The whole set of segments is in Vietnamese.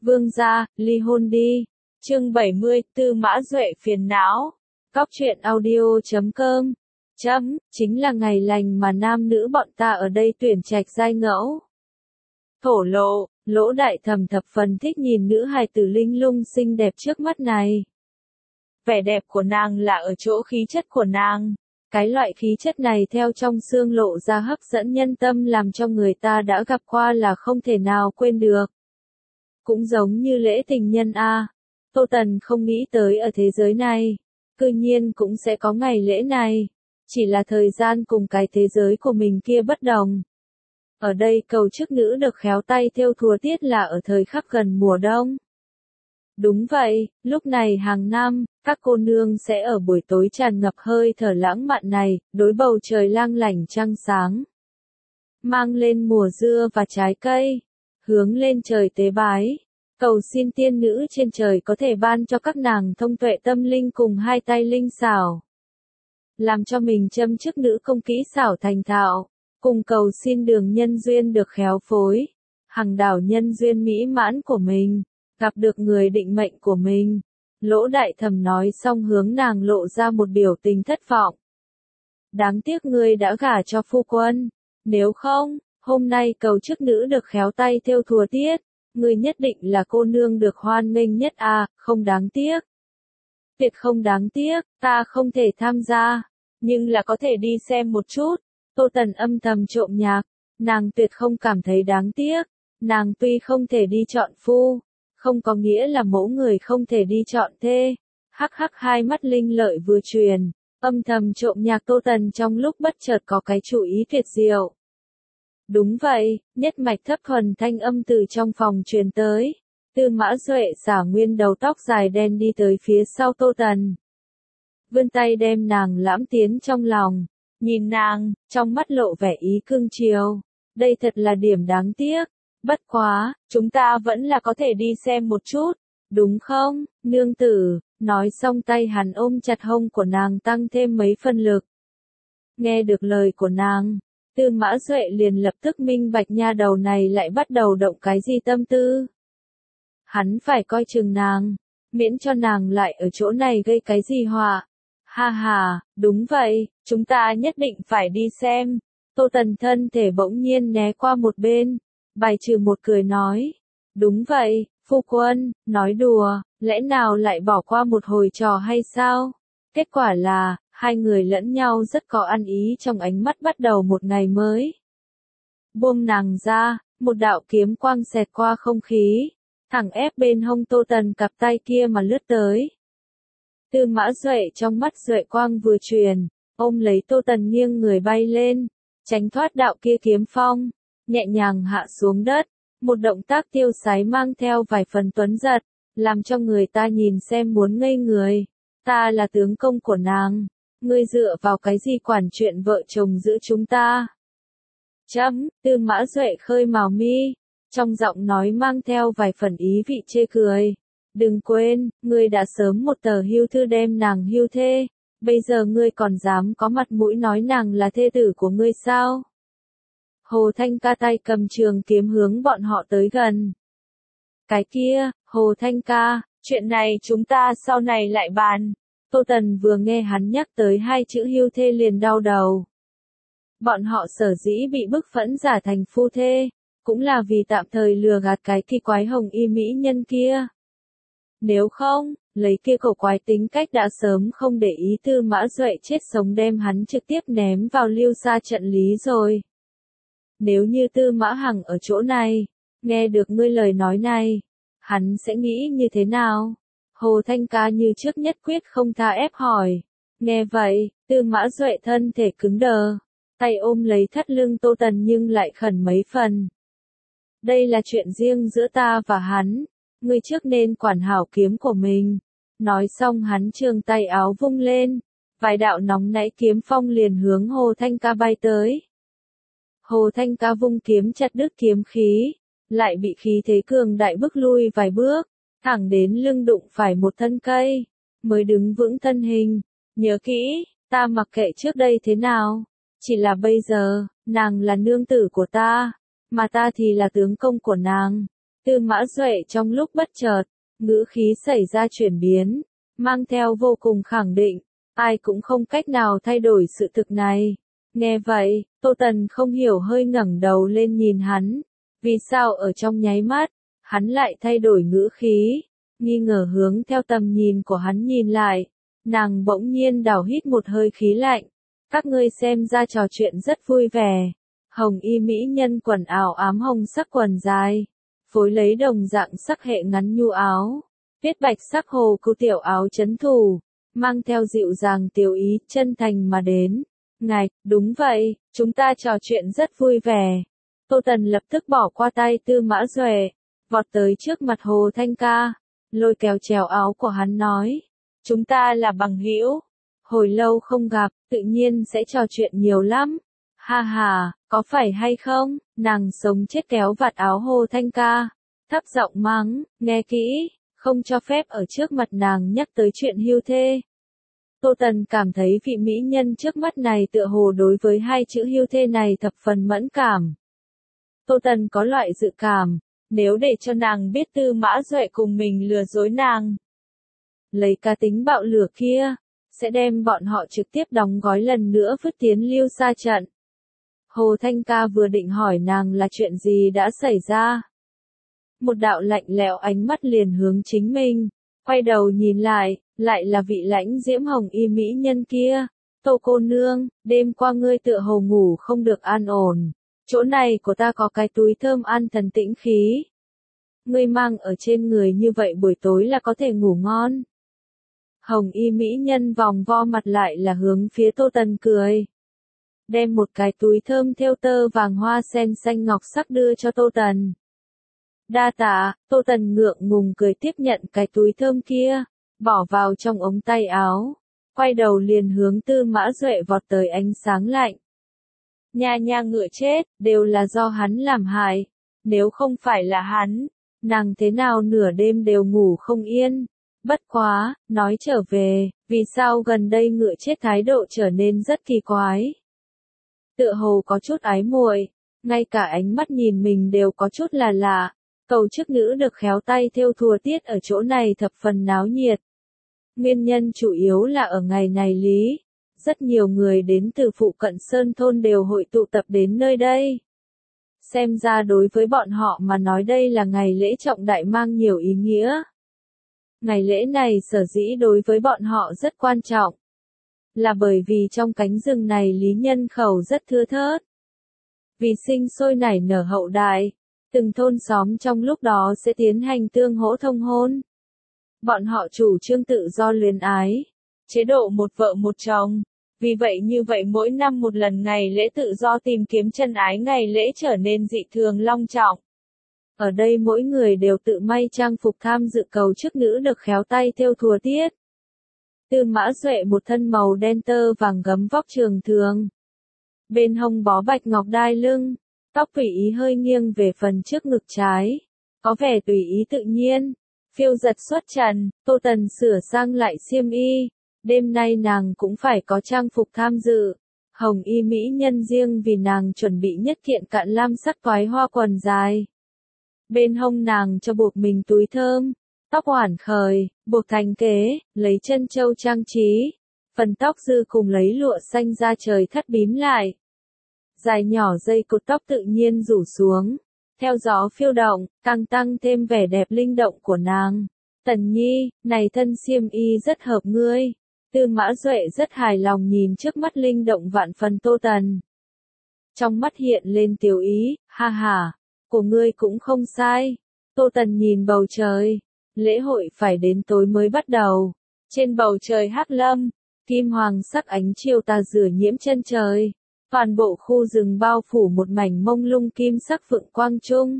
Vương gia, ly hôn đi. Chương 70, Tư Mã Duệ phiền não. Cóc truyện audio.com. Chính là ngày lành mà nam nữ bọn ta ở đây tuyển trạch giai ngẫu. Thổ lộ, Lỗ Đại Thẩm thập phần thích nhìn nữ hài tử linh lung xinh đẹp trước mắt này. Vẻ đẹp của nàng là ở chỗ khí chất của nàng. Cái loại khí chất này theo trong xương lộ ra hấp dẫn nhân tâm làm cho người ta đã gặp qua là không thể nào quên được. Cũng giống như lễ tình nhân a. Tô Tần không nghĩ tới ở thế giới này, cư nhiên cũng sẽ có ngày lễ này. Chỉ là thời gian cùng cái thế giới của mình kia bất đồng. Ở đây cầu chức nữ được khéo tay thêu thùa tiết là ở thời khắc gần mùa đông. Đúng vậy, lúc này hàng năm, các cô nương sẽ ở buổi tối tràn ngập hơi thở lãng mạn này, đối bầu trời lang lảnh trăng sáng. Mang lên mùa dưa và trái cây, hướng lên trời tế bái, cầu xin tiên nữ trên trời có thể ban cho các nàng thông tuệ tâm linh cùng hai tay linh xảo. Làm cho mình châm chức nữ công kỹ xảo thành thạo, cùng cầu xin đường nhân duyên được khéo phối, hằng đảo nhân duyên mỹ mãn của mình, gặp được người định mệnh của mình. Lỗ Đại Thẩm nói xong hướng nàng lộ ra một biểu tình thất vọng. Đáng tiếc ngươi đã gả cho phu quân, nếu không, hôm nay cầu chức nữ được khéo tay thêu thùa tiết, ngươi nhất định là cô nương được hoan nghênh nhất à, không đáng tiếc. Tuyệt không đáng tiếc, ta không thể tham gia, nhưng là có thể đi xem một chút. Tô Tần âm thầm trộm nhạc, nàng tuyệt không cảm thấy đáng tiếc, nàng tuy không thể đi chọn phu, không có nghĩa là mẫu người không thể đi chọn thê. Hắc hắc hai mắt linh lợi vừa truyền, âm thầm trộm nhạc Tô Tần trong lúc bất chợt có cái chủ ý tuyệt diệu. Đúng vậy, nhất mạch thấp thuần thanh âm từ trong phòng truyền tới. Tư Mã Duệ xả nguyên đầu tóc dài đen đi tới phía sau Tô Tần. Vươn tay đem nàng lãm tiến trong lòng, nhìn nàng, trong mắt lộ vẻ ý cưng chiều. Đây thật là điểm đáng tiếc. Bất quá, chúng ta vẫn là có thể đi xem một chút, đúng không, nương tử, nói xong tay hắn ôm chặt hông của nàng tăng thêm mấy phân lực. Nghe được lời của nàng, Tư Mã Duệ liền lập tức minh bạch nha đầu này lại bắt đầu động cái gì tâm tư. Hắn phải coi chừng nàng, miễn cho nàng lại ở chỗ này gây cái gì họa. Ha ha, đúng vậy, chúng ta nhất định phải đi xem. Tô Tần thân thể bỗng nhiên né qua một bên. Bài trừ một cười nói, đúng vậy, phu quân, nói đùa, lẽ nào lại bỏ qua một hồi trò hay sao? Kết quả là, hai người lẫn nhau rất có ăn ý trong ánh mắt bắt đầu một ngày mới. Buông nàng ra, một đạo kiếm quang xẹt qua không khí, thẳng ép bên hông Tô Tần cặp tay kia mà lướt tới. Tư Mã Duệ trong mắt Duệ quang vừa truyền, ôm lấy Tô Tần nghiêng người bay lên, tránh thoát đạo kia kiếm phong. Nhẹ nhàng hạ xuống đất, một động tác tiêu sái mang theo vài phần tuấn giật, làm cho người ta nhìn xem muốn ngây người. Ta là tướng công của nàng, ngươi dựa vào cái gì quản chuyện vợ chồng giữa chúng ta? Tư Mã Duệ khơi mào mi, trong giọng nói mang theo vài phần ý vị chê cười. Đừng quên, ngươi đã sớm một tờ hưu thư đem nàng hưu thê, bây giờ ngươi còn dám có mặt mũi nói nàng là thê tử của ngươi sao? Hồ Thanh Ca tay cầm trường kiếm hướng bọn họ tới gần. Cái kia, Hồ Thanh Ca, chuyện này chúng ta sau này lại bàn. Tô Tần vừa nghe hắn nhắc tới hai chữ hưu thê liền đau đầu. Bọn họ sở dĩ bị bức phẫn giả thành phu thê, cũng là vì tạm thời lừa gạt cái kỳ quái hồng y mỹ nhân kia. Nếu không, lấy kia cổ quái tính cách đã sớm không để ý Tư Mã Duệ chết sống đem hắn trực tiếp ném vào Lưu Sa trận lý rồi. Nếu như Tư Mã Hằng ở chỗ này, nghe được ngươi lời nói này, hắn sẽ nghĩ như thế nào? Hồ Thanh Ca như trước nhất quyết không tha ép hỏi. Nghe vậy, Tư Mã Duệ thân thể cứng đờ, tay ôm lấy thắt lưng Tô Tần nhưng lại khẩn mấy phần. Đây là chuyện riêng giữa ta và hắn, ngươi trước nên quản hảo kiếm của mình. Nói xong hắn trường tay áo vung lên, vài đạo nóng nãy kiếm phong liền hướng Hồ Thanh Ca bay tới. Hồ Thanh Ca vung kiếm chặt đứt kiếm khí, lại bị khí thế cường đại bức lui vài bước, thẳng đến lưng đụng phải một thân cây, mới đứng vững thân hình. Nhớ kỹ, ta mặc kệ trước đây thế nào, chỉ là bây giờ, nàng là nương tử của ta, mà ta thì là tướng công của nàng. Tư Mã Duệ trong lúc bất chợt, ngữ khí xảy ra chuyển biến, mang theo vô cùng khẳng định, ai cũng không cách nào thay đổi sự thực này. Nghe vậy, Tô Tần không hiểu hơi ngẩng đầu lên nhìn hắn, vì sao ở trong nháy mắt, hắn lại thay đổi ngữ khí, nghi ngờ hướng theo tầm nhìn của hắn nhìn lại, nàng bỗng nhiên đảo hít một hơi khí lạnh, các ngươi xem ra trò chuyện rất vui vẻ. Hồng y mỹ nhân quần áo ám hồng sắc quần dài, phối lấy đồng dạng sắc hệ ngắn nhu áo, viết bạch sắc hồ câu tiểu áo chấn thủ, mang theo dịu dàng tiểu ý chân thành mà đến. Ngài, đúng vậy, chúng ta trò chuyện rất vui vẻ. Tô Tần lập tức bỏ qua tay Tư Mã Duệ, vọt tới trước mặt Hồ Thanh Ca, lôi kéo chéo áo của hắn nói, chúng ta là bằng hữu, hồi lâu không gặp, tự nhiên sẽ trò chuyện nhiều lắm. Ha ha, có phải hay không? Nàng sống chết kéo vạt áo Hồ Thanh Ca, thấp giọng mắng, nghe kỹ, không cho phép ở trước mặt nàng nhắc tới chuyện hưu thê. Tô Tần cảm thấy vị mỹ nhân trước mắt này tựa hồ đối với hai chữ hưu thê này thập phần mẫn cảm. Tô Tần có loại dự cảm, nếu để cho nàng biết Tư Mã Duệ cùng mình lừa dối nàng, lấy cá tính bạo lửa kia, sẽ đem bọn họ trực tiếp đóng gói lần nữa vứt tiến lưu xa trận. Hồ Thanh Ca vừa định hỏi nàng là chuyện gì đã xảy ra. Một đạo lạnh lẽo ánh mắt liền hướng chính mình, quay đầu nhìn lại là vị lãnh diễm hồng y mỹ nhân kia. Tô cô nương, đêm qua ngươi tựa hồ ngủ không được an ổn. Chỗ này của ta có cái túi thơm an thần tĩnh khí. Ngươi mang ở trên người như vậy buổi tối là có thể ngủ ngon. Hồng y mỹ nhân vòng vo mặt lại là hướng phía Tô Tần cười. Đem một cái túi thơm thêu tơ vàng hoa sen xanh ngọc sắc đưa cho Tô Tần. Đa tạ, Tô Tần ngượng ngùng cười tiếp nhận cái túi thơm kia, bỏ vào trong ống tay áo, quay đầu liền hướng Tư Mã Duệ vọt tới ánh sáng lạnh. Nha nha ngựa chết, đều là do hắn làm hại, nếu không phải là hắn, nàng thế nào nửa đêm đều ngủ không yên. Bất quá, nói trở về, vì sao gần đây ngựa chết thái độ trở nên rất kỳ quái. Tựa hồ có chút ái muội, ngay cả ánh mắt nhìn mình đều có chút là lạ. Cầu chức nữ được khéo tay thêu thùa tiết ở chỗ này thập phần náo nhiệt. Nguyên nhân chủ yếu là ở ngày này lý, rất nhiều người đến từ phụ cận Sơn Thôn đều hội tụ tập đến nơi đây. Xem ra đối với bọn họ mà nói đây là ngày lễ trọng đại mang nhiều ý nghĩa. Ngày lễ này sở dĩ đối với bọn họ rất quan trọng, là bởi vì trong cánh rừng này lý nhân khẩu rất thưa thớt. Vì sinh sôi nảy nở hậu đại, từng thôn xóm trong lúc đó sẽ tiến hành tương hỗ thông hôn. Bọn họ chủ trương tự do luyến ái, chế độ một vợ một chồng. Vì vậy như vậy mỗi năm một lần ngày lễ tự do tìm kiếm chân ái ngày lễ trở nên dị thường long trọng. Ở đây mỗi người đều tự may trang phục tham dự cầu chức nữ được khéo tay thêu thùa tiết. Tư Mã Duệ một thân màu đen tơ vàng gấm vóc trường thường. Bên hông bó bạch ngọc đai lưng, tóc tùy ý hơi nghiêng về phần trước ngực trái, có vẻ tùy ý tự nhiên, phiêu giật xuất trần. Tô Tần sửa sang lại xiêm y, đêm nay nàng cũng phải có trang phục tham dự. Hồng y mỹ nhân riêng vì nàng chuẩn bị nhất kiện cạn lam sắc toái hoa quần dài. Bên hông nàng cho buộc mình túi thơm, tóc oản khởi, buộc thành kế, lấy chân châu trang trí, phần tóc dư cùng lấy lụa xanh da trời thắt bím lại. Dài nhỏ dây cột tóc tự nhiên rủ xuống, theo gió phiêu động, càng tăng thêm vẻ đẹp linh động của nàng. Tần Nhi, này thân xiêm y rất hợp ngươi. Tư Mã Duệ rất hài lòng nhìn trước mắt linh động vạn phần Tô Tần. Trong mắt hiện lên tiểu ý, ha ha, của ngươi cũng không sai. Tô Tần nhìn bầu trời, lễ hội phải đến tối mới bắt đầu. Trên bầu trời hắc lâm, kim hoàng sắc ánh chiều tà rửa nhiễm chân trời. Toàn bộ khu rừng bao phủ một mảnh mông lung kim sắc vượng quang trung.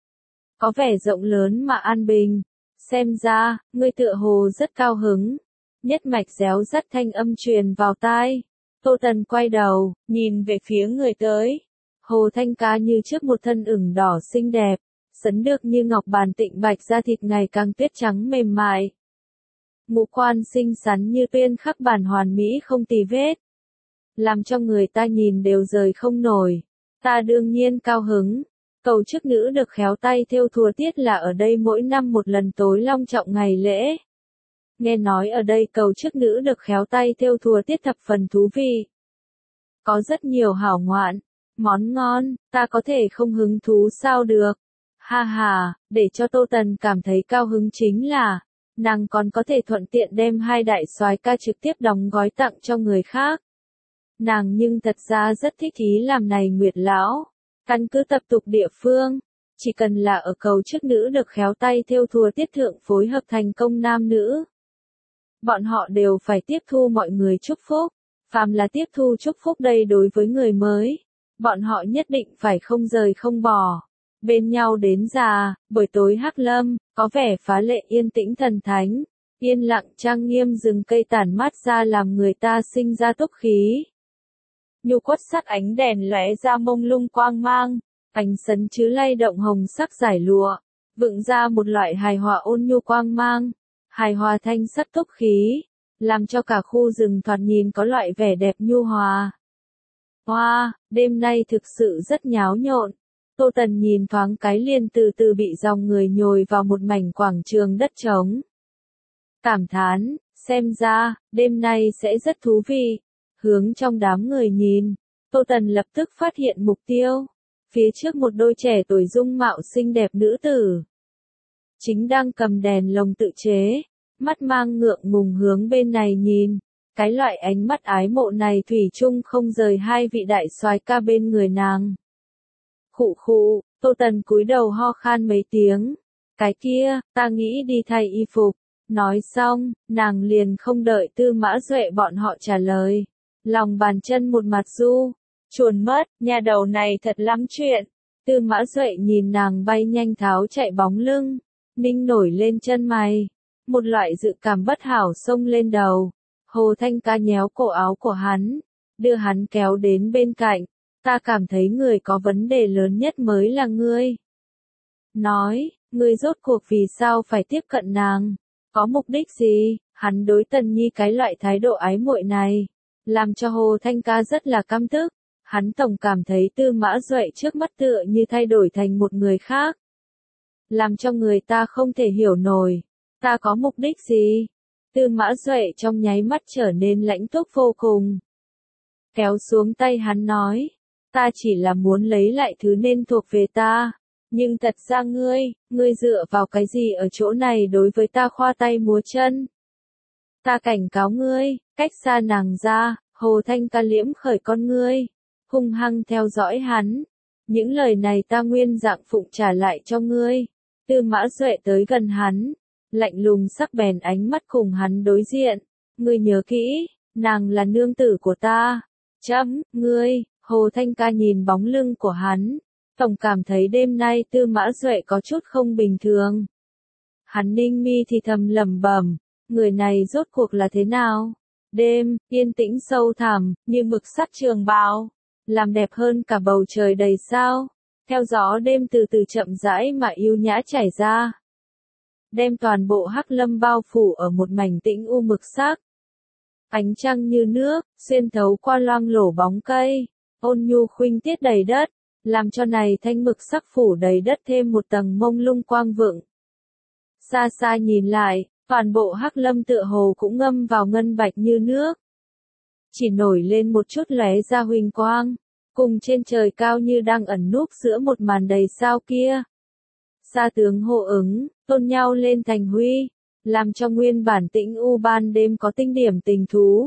Có vẻ rộng lớn mà an bình. Xem ra, ngươi tựa hồ rất cao hứng. Nhất mạch réo rắt thanh âm truyền vào tai. Tô Tần quay đầu, nhìn về phía người tới. Hồ Thanh Ca như trước một thân ửng đỏ xinh đẹp, sấn được như ngọc bàn tịnh bạch da thịt ngày càng tuyết trắng mềm mại. Ngũ quan xinh xắn như tuyên khắc bản hoàn mỹ không tì vết. Làm cho người ta nhìn đều rời không nổi. Ta đương nhiên cao hứng. Cầu chức nữ được khéo tay thêu thùa tiết là ở đây mỗi năm một lần tối long trọng ngày lễ. Nghe nói ở đây cầu chức nữ được khéo tay thêu thùa tiết thập phần thú vị. Có rất nhiều hảo ngoạn, món ngon, ta có thể không hứng thú sao được. Ha ha, để cho Tô Tần cảm thấy cao hứng chính là, nàng còn có thể thuận tiện đem hai đại soái ca trực tiếp đóng gói tặng cho người khác. Nàng nhưng thật ra rất thích ý làm này Nguyệt lão. Căn cứ tập tục địa phương, chỉ cần là ở cầu chức nữ được khéo tay thêu thùa tiết thượng phối hợp thành công nam nữ. Bọn họ đều phải tiếp thu mọi người chúc phúc. Phàm là tiếp thu chúc phúc đây đối với người mới, bọn họ nhất định phải không rời không bỏ. Bên nhau đến già, buổi tối Hắc Lâm, có vẻ phá lệ yên tĩnh thần thánh, yên lặng trang nghiêm rừng cây tản mát ra làm người ta sinh ra túc khí. Nhu quất sắc ánh đèn lóe ra mông lung quang mang, ánh sấn chứ lay động hồng sắc giải lụa, vựng ra một loại hài hòa ôn nhu quang mang, hài hòa thanh sắc túc khí, làm cho cả khu rừng thoạt nhìn có loại vẻ đẹp nhu hòa. Hoa, đêm nay thực sự rất nháo nhộn. Tô Tần nhìn thoáng cái liền từ từ bị dòng người nhồi vào một mảnh quảng trường đất trống. Cảm thán, xem ra, đêm nay sẽ rất thú vị. Hướng trong đám người nhìn, Tô Tần lập tức phát hiện mục tiêu. Phía trước một đôi trẻ tuổi dung mạo xinh đẹp nữ tử. Chính đang cầm đèn lồng tự chế, mắt mang ngượng ngùng hướng bên này nhìn. Cái loại ánh mắt ái mộ này thủy chung không rời hai vị đại soái ca bên người nàng. Khụ khụ, Tô Tần cúi đầu ho khan mấy tiếng. Cái kia, ta nghĩ đi thay y phục. Nói xong, nàng liền không đợi Tư Mã Duệ bọn họ trả lời. Lòng bàn chân một mặt du, chuồn mất, nhà đầu này thật lắm chuyện. Tư Mã Duệ nhìn nàng bay nhanh tháo chạy bóng lưng, ninh nổi lên chân mày. Một loại dự cảm bất hảo xông lên đầu. Hồ Thanh Ca nhéo cổ áo của hắn, đưa hắn kéo đến bên cạnh. Ta cảm thấy người có vấn đề lớn nhất mới là ngươi. Nói, ngươi rốt cuộc vì sao phải tiếp cận nàng? Có mục đích gì? Hắn đối Tần Nhi cái loại thái độ ái muội này, làm cho Hồ Thanh Ca rất là căm tức. Hắn tổng cảm thấy Tư Mã Duệ trước mắt tựa như thay đổi thành một người khác. Làm cho người ta không thể hiểu nổi. Ta có mục đích gì? Tư Mã Duệ trong nháy mắt trở nên lãnh túc vô cùng. Kéo xuống tay hắn nói. Ta chỉ là muốn lấy lại thứ nên thuộc về ta. Nhưng thật ra ngươi dựa vào cái gì ở chỗ này đối với ta khoa tay múa chân? Ta cảnh cáo ngươi, cách xa nàng ra. Hồ Thanh Ca liễm khởi con ngươi, hung hăng theo dõi hắn. Những lời này ta nguyên dạng phụng trả lại cho ngươi. Tư Mã Duệ tới gần hắn, lạnh lùng sắc bén ánh mắt cùng hắn đối diện. Ngươi nhớ kỹ, nàng là nương tử của ta. Ngươi. Hồ Thanh Ca nhìn bóng lưng của hắn, tổng cảm thấy đêm nay Tư Mã Duệ có chút không bình thường. Hắn ninh mi thì thầm lẩm bẩm, người này rốt cuộc là thế nào? Đêm, yên tĩnh sâu thẳm, như mực sắc trường bào, làm đẹp hơn cả bầu trời đầy sao. Theo gió đêm từ từ chậm rãi mà yêu nhã chảy ra. Đem toàn bộ Hắc Lâm bao phủ ở một mảnh tĩnh u mực sắc. Ánh trăng như nước, xuyên thấu qua loang lổ bóng cây. Ôn nhu khuynh tiết đầy đất, làm cho này thanh mực sắc phủ đầy đất thêm một tầng mông lung quang vượng. Xa xa nhìn lại, toàn bộ Hắc Lâm tựa hồ cũng ngâm vào ngân bạch như nước. Chỉ nổi lên một chút lóe ra huỳnh quang, cùng trên trời cao như đang ẩn núp giữa một màn đầy sao kia. Sa tướng hô ứng, tôn nhau lên thành huy, làm cho nguyên bản tĩnh u ban đêm có tinh điểm tình thú.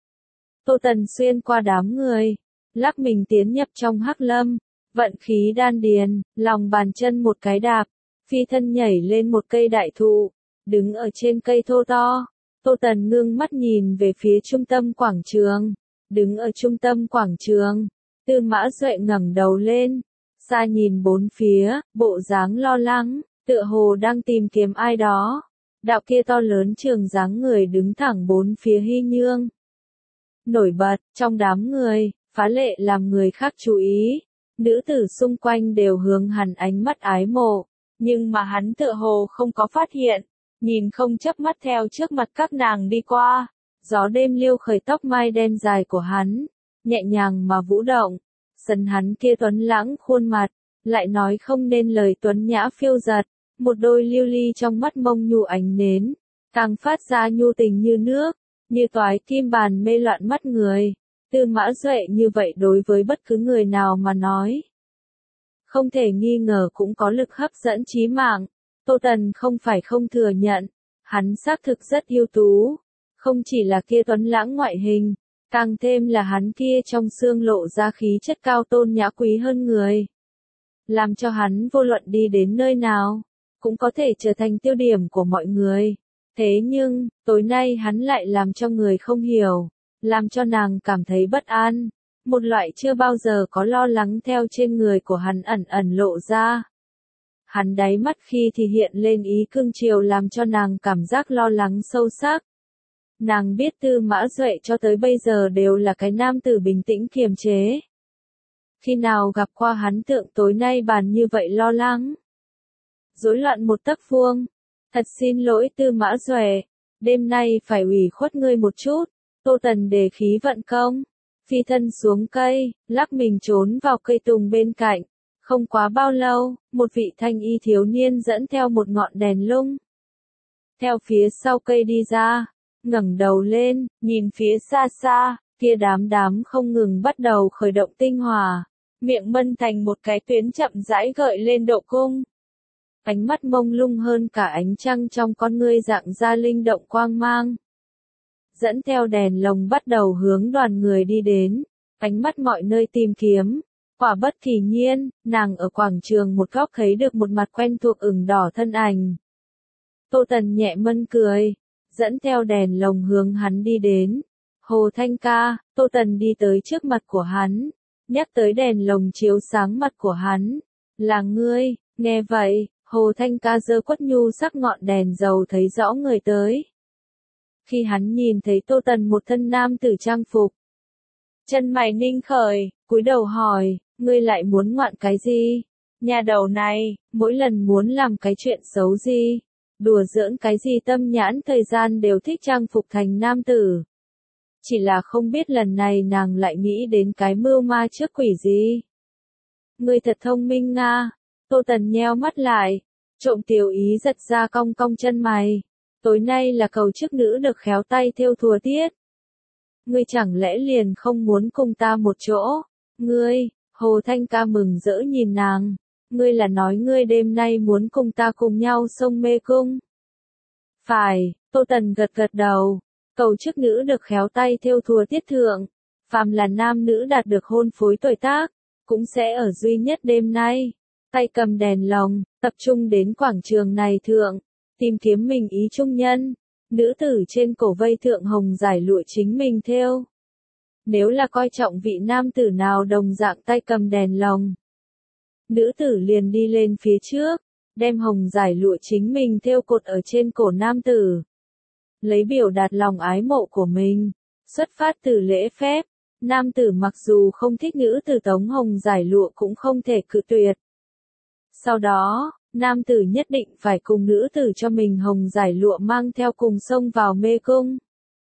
Tô Tần xuyên qua đám người. Lắc mình tiến nhập trong Hắc Lâm, vận khí đan điền, lòng bàn chân một cái đạp, phi thân nhảy lên một cây đại thụ, đứng ở trên cây thô to. Tô Tần ngưng mắt nhìn về phía trung tâm quảng trường, đứng ở trung tâm quảng trường, Tư Mã Duệ ngẩng đầu lên, xa nhìn bốn phía, bộ dáng lo lắng, tựa hồ đang tìm kiếm ai đó. Đạo kia to lớn trường dáng người đứng thẳng bốn phía hy nhương. Nổi bật, trong đám người. Phá lệ làm người khác chú ý, nữ tử xung quanh đều hướng hắn ánh mắt ái mộ, nhưng mà hắn tựa hồ không có phát hiện, nhìn không chớp mắt theo trước mặt các nàng đi qua, gió đêm liêu khởi tóc mai đen dài của hắn, nhẹ nhàng mà vũ động, sân hắn kia tuấn lãng khuôn mặt, lại nói không nên lời tuấn nhã phiêu dật, một đôi lưu ly trong mắt mông nhu ánh nến, càng phát ra nhu tình như nước, như toái kim bàn mê loạn mắt người. Tư Mã Duệ như vậy đối với bất cứ người nào mà nói, không thể nghi ngờ cũng có lực hấp dẫn chí mạng. Tô Tần không phải không thừa nhận, hắn xác thực rất ưu tú, không chỉ là kia tuấn lãng ngoại hình, càng thêm là hắn kia trong xương lộ ra khí chất cao tôn nhã quý hơn người, làm cho hắn vô luận đi đến nơi nào, cũng có thể trở thành tiêu điểm của mọi người. Thế nhưng, tối nay hắn lại làm cho người không hiểu, làm cho nàng cảm thấy bất an, một loại chưa bao giờ có lo lắng theo trên người của hắn ẩn ẩn lộ ra. Hắn đáy mắt khi thì hiện lên ý cưng chiều làm cho nàng cảm giác lo lắng sâu sắc. Nàng biết Tư Mã Duệ cho tới bây giờ đều là cái nam tử bình tĩnh kiềm chế. Khi nào gặp qua hắn tượng tối nay bàn như vậy lo lắng, rối loạn một tấc vuông. Thật xin lỗi Tư Mã Duệ, đêm nay phải ủy khuất ngươi một chút. Tô Tần đề khí vận công, phi thân xuống cây, lắc mình trốn vào cây tùng bên cạnh. Không quá bao lâu, một vị thanh y thiếu niên dẫn theo một ngọn đèn lung, theo phía sau cây đi ra, ngẩng đầu lên, nhìn phía xa xa, kia đám không ngừng bắt đầu khởi động tinh hỏa, miệng mân thành một cái tuyến chậm rãi gợi lên độ cung. Ánh mắt mông lung hơn cả ánh trăng trong con ngươi dạng ra linh động quang mang. Dẫn theo đèn lồng bắt đầu hướng đoàn người đi đến, ánh mắt mọi nơi tìm kiếm. Quả bất kỳ nhiên, nàng ở quảng trường một góc thấy được một mặt quen thuộc ửng đỏ thân ảnh. Tô Tần nhẹ mân cười, dẫn theo đèn lồng hướng hắn đi đến. Hồ Thanh ca, Tô Tần đi tới trước mặt của hắn, nhắc tới đèn lồng chiếu sáng mặt của hắn. Là ngươi, nghe vậy, Hồ Thanh ca giơ quất nhu sắc ngọn đèn dầu thấy rõ người tới. Khi hắn nhìn thấy Tô Tần một thân nam tử trang phục, chân mày ninh khởi, cúi đầu hỏi, ngươi lại muốn ngoạn cái gì? Nhà đầu này, mỗi lần muốn làm cái chuyện xấu gì? Đùa giỡn cái gì tâm nhãn thời gian đều thích trang phục thành nam tử. Chỉ là không biết lần này nàng lại nghĩ đến cái mưu ma trước quỷ gì. Ngươi thật thông minh nga. Tô Tần nheo mắt lại, trộm tiểu ý giật ra cong cong chân mày. Tối nay là cầu chức nữ được khéo tay thêu thùa tiết. Ngươi chẳng lẽ liền không muốn cùng ta một chỗ? Ngươi, Hồ Thanh ca mừng rỡ nhìn nàng. Ngươi là nói ngươi đêm nay muốn cùng ta cùng nhau sông mê cung. Phải, Tô Tần gật gật đầu. Cầu chức nữ được khéo tay thêu thùa tiết thượng. Phàm là nam nữ đạt được hôn phối tuổi tác, cũng sẽ ở duy nhất đêm nay. Tay cầm đèn lồng, tập trung đến quảng trường này thượng, tìm kiếm mình ý trung nhân. Nữ tử trên cổ vây thượng hồng giải lụa chính mình thêu. Nếu là coi trọng vị nam tử nào đồng dạng tay cầm đèn lồng, nữ tử liền đi lên phía trước, đem hồng giải lụa chính mình thêu cột ở trên cổ nam tử. Lấy biểu đạt lòng ái mộ của mình, xuất phát từ lễ phép, nam tử mặc dù không thích nữ tử tống hồng giải lụa cũng không thể cự tuyệt. Sau đó, nam tử nhất định phải cùng nữ tử cho mình hồng giải lụa mang theo cùng xông vào mê cung.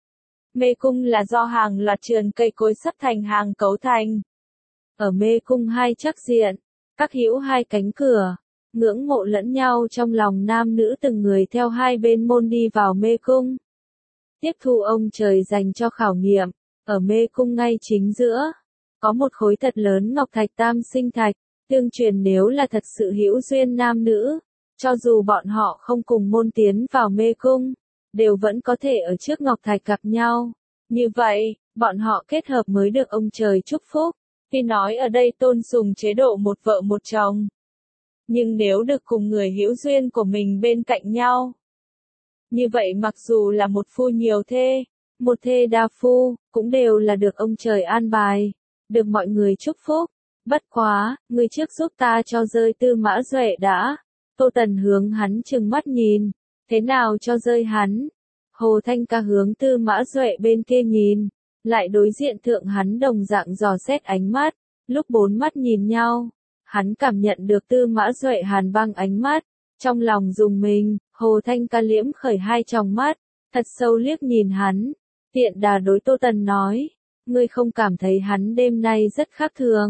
Mê cung là do hàng loạt trườn cây cối sắp thành hàng cấu thành. Ở mê cung hai chắc diện, các hữu hai cánh cửa, ngưỡng mộ lẫn nhau trong lòng nam nữ từng người theo hai bên môn đi vào mê cung. Tiếp thu ông trời dành cho khảo nghiệm, ở mê cung ngay chính giữa, có một khối thật lớn ngọc thạch tam sinh thạch, tương truyền nếu là thật sự hữu duyên nam nữ, cho dù bọn họ không cùng môn tiến vào mê cung, đều vẫn có thể ở trước ngọc thạch gặp nhau. Như vậy, bọn họ kết hợp mới được ông trời chúc phúc. Tuy nói ở đây tôn sùng chế độ một vợ một chồng, nhưng nếu được cùng người hữu duyên của mình bên cạnh nhau, như vậy mặc dù là một phu nhiều thê, một thê đa phu, cũng đều là được ông trời an bài, được mọi người chúc phúc. Bất quá, ngươi trước giúp ta cho rơi Tư Mã Duệ đã. Tô Tần hướng hắn trừng mắt nhìn, thế nào cho rơi hắn? Hồ Thanh ca hướng Tư Mã Duệ bên kia nhìn, lại đối diện thượng hắn đồng dạng dò xét ánh mắt, lúc bốn mắt nhìn nhau, hắn cảm nhận được Tư Mã Duệ hàn băng ánh mắt, trong lòng rùng mình, Hồ Thanh ca liễm khởi hai tròng mắt, thật sâu liếc nhìn hắn, tiện đà đối Tô Tần nói, ngươi không cảm thấy hắn đêm nay rất khác thường,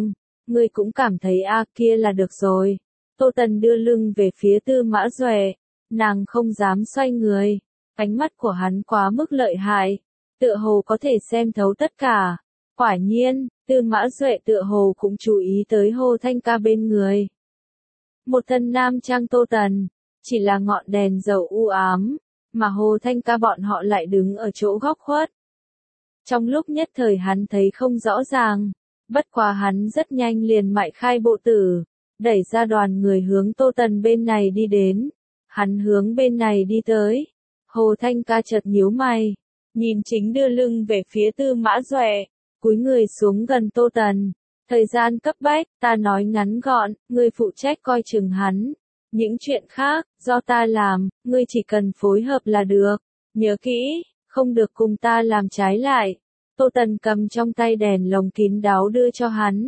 ngươi cũng cảm thấy kia là được rồi. Tô Tần đưa lưng về phía Tư Mã Duệ, nàng không dám xoay người, ánh mắt của hắn quá mức lợi hại, tựa hồ có thể xem thấu tất cả. Quả nhiên, Tư Mã Duệ tựa hồ cũng chú ý tới Hồ Thanh Ca bên người. Một thân nam trang Tô Tần, chỉ là ngọn đèn dầu u ám, mà Hồ Thanh Ca bọn họ lại đứng ở chỗ góc khuất. Trong lúc nhất thời hắn thấy không rõ ràng, bất quá hắn rất nhanh liền mại khai bộ tử, đẩy ra đoàn người hướng Tô Tần bên này đi đến. Hắn hướng bên này đi tới. Hồ Thanh Ca chợt nhíu mày, nhìn chính đưa lưng về phía Tư Mã Duệ, cúi người xuống gần Tô Tần. Thời gian cấp bách, ta nói ngắn gọn, ngươi phụ trách coi chừng hắn. Những chuyện khác, do ta làm, ngươi chỉ cần phối hợp là được. Nhớ kỹ, không được cùng ta làm trái lại. Tô Tần cầm trong tay đèn lồng kín đáo đưa cho hắn.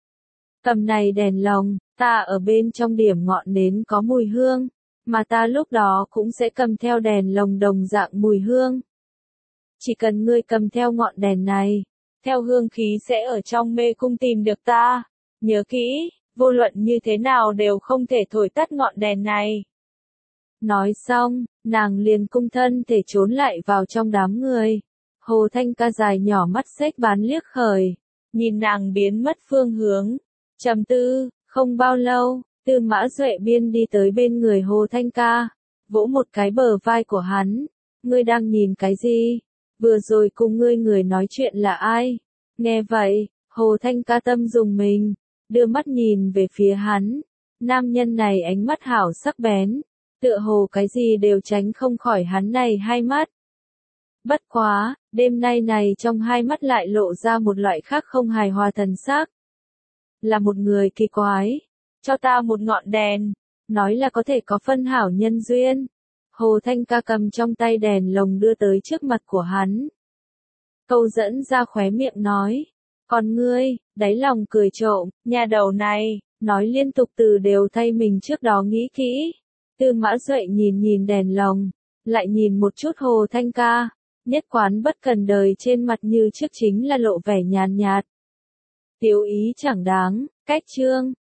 Cầm này đèn lồng, ta ở bên trong điểm ngọn nến có mùi hương, mà ta lúc đó cũng sẽ cầm theo đèn lồng đồng dạng mùi hương. Chỉ cần ngươi cầm theo ngọn đèn này, theo hương khí sẽ ở trong mê cung tìm được ta. Nhớ kỹ, vô luận như thế nào đều không thể thổi tắt ngọn đèn này. Nói xong, nàng liền cung thân thể trốn lại vào trong đám người. Hồ Thanh Ca dài nhỏ mắt xếch bán liếc khởi, nhìn nàng biến mất phương hướng. Trầm tư, không bao lâu, Tư Mã Duệ biên đi tới bên người Hồ Thanh Ca, vỗ một cái bờ vai của hắn. Ngươi đang nhìn cái gì? Vừa rồi cùng ngươi người nói chuyện là ai? Nghe vậy, Hồ Thanh Ca tâm dùng mình, đưa mắt nhìn về phía hắn. Nam nhân này ánh mắt hảo sắc bén, tựa hồ cái gì đều tránh không khỏi hắn này hai mắt. Bất quá, đêm nay này trong hai mắt lại lộ ra một loại khác không hài hòa thần sắc. Là một người kỳ quái. Cho ta một ngọn đèn, nói là có thể có phân hảo nhân duyên. Hồ Thanh Ca cầm trong tay đèn lồng đưa tới trước mặt của hắn. Câu dẫn ra khóe miệng nói. Còn ngươi, đáy lòng cười trộm, nhà đầu này, nói liên tục từ đều thay mình trước đó nghĩ kỹ. Tư Mã Duệ nhìn đèn lồng, lại nhìn một chút Hồ Thanh Ca. Nhất quán bất cần đời trên mặt như trước chính là lộ vẻ nhàn nhạt. Tiểu ý chẳng đáng, cách chương.